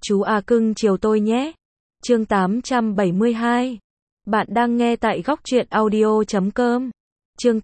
Chú à cưng chiều tôi nhé. Chương 872. Bạn đang nghe tại góc truyện audio.com. Chương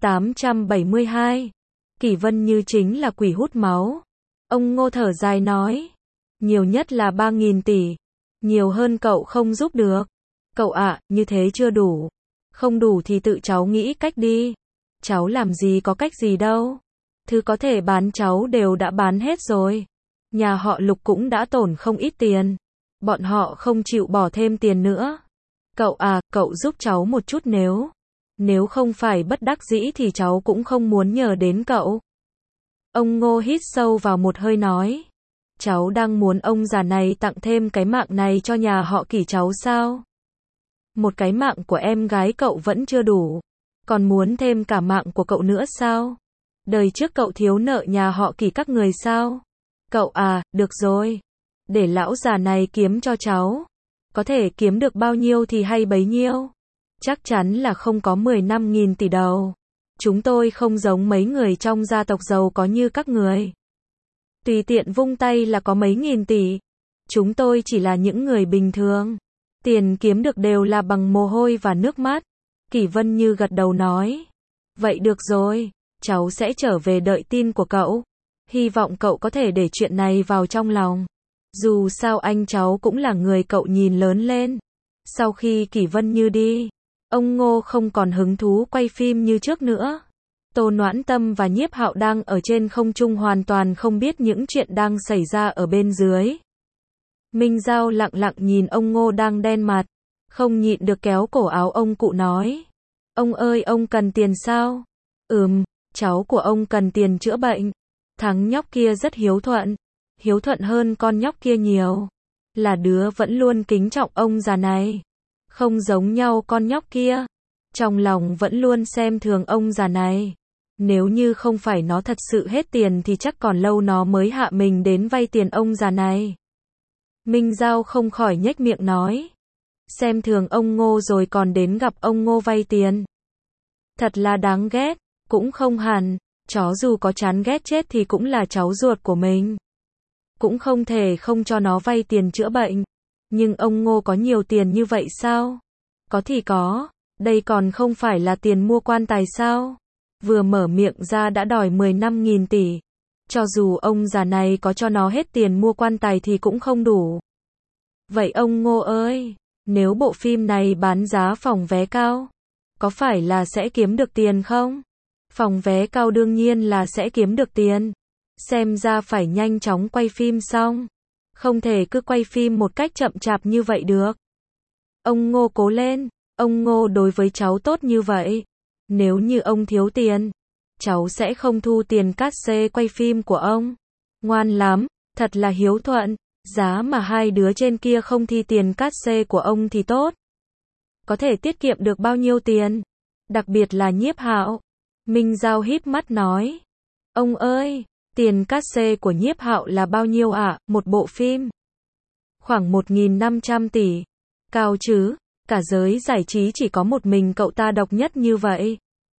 872. Kỷ Vân Như chính là quỷ hút máu. Ông Ngô thở dài nói. Nhiều nhất là 3.000 tỷ. Nhiều hơn cậu không giúp được. Cậu ạ, như thế chưa đủ. Không đủ thì tự cháu nghĩ cách đi. Cháu làm gì có cách gì đâu. Thứ có thể bán cháu đều đã bán hết rồi. Nhà họ Lục cũng đã tổn không ít tiền. Bọn họ không chịu bỏ thêm tiền nữa. Cậu à, cậu giúp cháu một chút Nếu không phải bất đắc dĩ thì cháu cũng không muốn nhờ đến cậu. Ông Ngô hít sâu vào một hơi nói. Cháu đang muốn ông già này tặng thêm cái mạng này cho nhà họ Kỷ cháu sao? Một cái mạng của em gái cậu vẫn chưa đủ. Còn muốn thêm cả mạng của cậu nữa sao? Đời trước cậu thiếu nợ nhà họ Kỷ các người sao? Cậu à, được rồi. Để lão già này kiếm cho cháu. Có thể kiếm được bao nhiêu thì hay bấy nhiêu. Chắc chắn là không có 15.000 tỷ đâu. Chúng tôi không giống mấy người trong gia tộc giàu có như các người. Tùy tiện vung tay là có mấy nghìn tỷ. Chúng tôi chỉ là những người bình thường. Tiền kiếm được đều là bằng mồ hôi và nước mắt. Kỷ Vân Như gật đầu nói. Vậy được rồi, cháu sẽ trở về đợi tin của cậu. Hy vọng cậu có thể để chuyện này vào trong lòng. Dù sao anh cháu cũng là người cậu nhìn lớn lên. Sau khi Kỷ Vân Như đi, ông Ngô không còn hứng thú quay phim như trước nữa. Tô Noãn Tâm và Nhiếp Hạo đang ở trên không trung hoàn toàn không biết những chuyện đang xảy ra ở bên dưới. Minh Giao lặng lặng nhìn ông Ngô đang đen mặt, không nhịn được kéo cổ áo ông cụ nói. Ông ơi, ông cần tiền sao? Cháu của ông cần tiền chữa bệnh. Thằng nhóc kia rất hiếu thuận hơn con nhóc kia nhiều. Là đứa vẫn luôn kính trọng ông già này. Không giống nhau con nhóc kia. Trong lòng vẫn luôn xem thường ông già này. Nếu như không phải nó thật sự hết tiền thì chắc còn lâu nó mới hạ mình đến vay tiền ông già này. Minh Giao không khỏi nhếch miệng nói. Xem thường ông Ngô rồi còn đến gặp ông Ngô vay tiền. Thật là đáng ghét. Cũng không hẳn. Chó dù có chán ghét chết thì cũng là cháu ruột của mình. Cũng không thể không cho nó vay tiền chữa bệnh. Nhưng ông Ngô có nhiều tiền như vậy sao? Có thì có. Đây còn không phải là tiền mua quan tài sao? Vừa mở miệng ra đã đòi 15.000 tỷ. Cho dù ông già này có cho nó hết tiền mua quan tài thì cũng không đủ. Vậy ông Ngô ơi, nếu bộ phim này bán giá phòng vé cao, có phải là sẽ kiếm được tiền không? Phòng vé cao đương nhiên là sẽ kiếm được tiền. Xem ra phải nhanh chóng quay phim xong. Không thể cứ quay phim một cách chậm chạp như vậy được. Ông Ngô cố lên. Ông Ngô đối với cháu tốt như vậy. Nếu như ông thiếu tiền, cháu sẽ không thu tiền cát xê quay phim của ông. Ngoan lắm, thật là hiếu thuận. Giá mà hai đứa trên kia không thi tiền cát xê của ông thì tốt. Có thể tiết kiệm được bao nhiêu tiền? Đặc biệt là Nhiếp Hạo. Minh Giao híp mắt nói. Ông ơi, tiền cát xê của Nhiếp Hạo là bao nhiêu ạ? Một bộ phim? Khoảng 1.500 tỷ. Cao chứ, cả giới giải trí chỉ có một mình cậu ta độc nhất như vậy.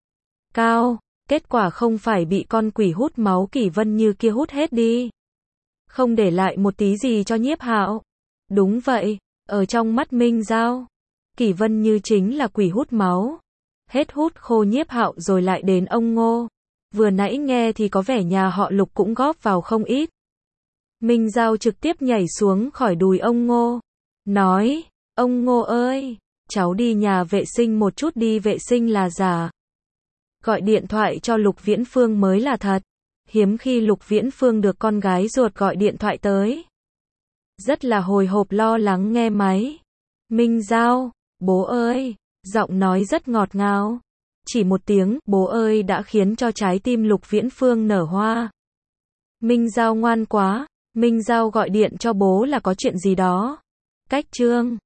Cao, kết quả không phải bị con quỷ hút máu Kỷ Vân Như kia hút hết đi. Không để lại một tí gì cho Nhiếp Hạo. Đúng vậy, ở trong mắt Minh Giao, Kỷ Vân Như chính là quỷ hút máu. Hết hút khô Nhiếp Hạo rồi lại đến ông Ngô. Vừa nãy nghe thì có vẻ nhà họ Lục cũng góp vào không ít. Minh Giao trực tiếp nhảy xuống khỏi đùi ông Ngô. Nói, ông Ngô ơi, cháu đi nhà vệ sinh một chút đi, vệ sinh là giả. Gọi điện thoại cho Lục Viễn Phương mới là thật. Hiếm khi Lục Viễn Phương được con gái ruột gọi điện thoại tới. Rất là hồi hộp lo lắng nghe máy. Minh Giao, bố ơi, giọng nói rất ngọt ngào. Chỉ một tiếng, bố ơi đã khiến cho trái tim Lục Viễn Phương nở hoa. Minh Giao ngoan quá, Minh Giao gọi điện cho bố là có chuyện gì đó. Cách Trương,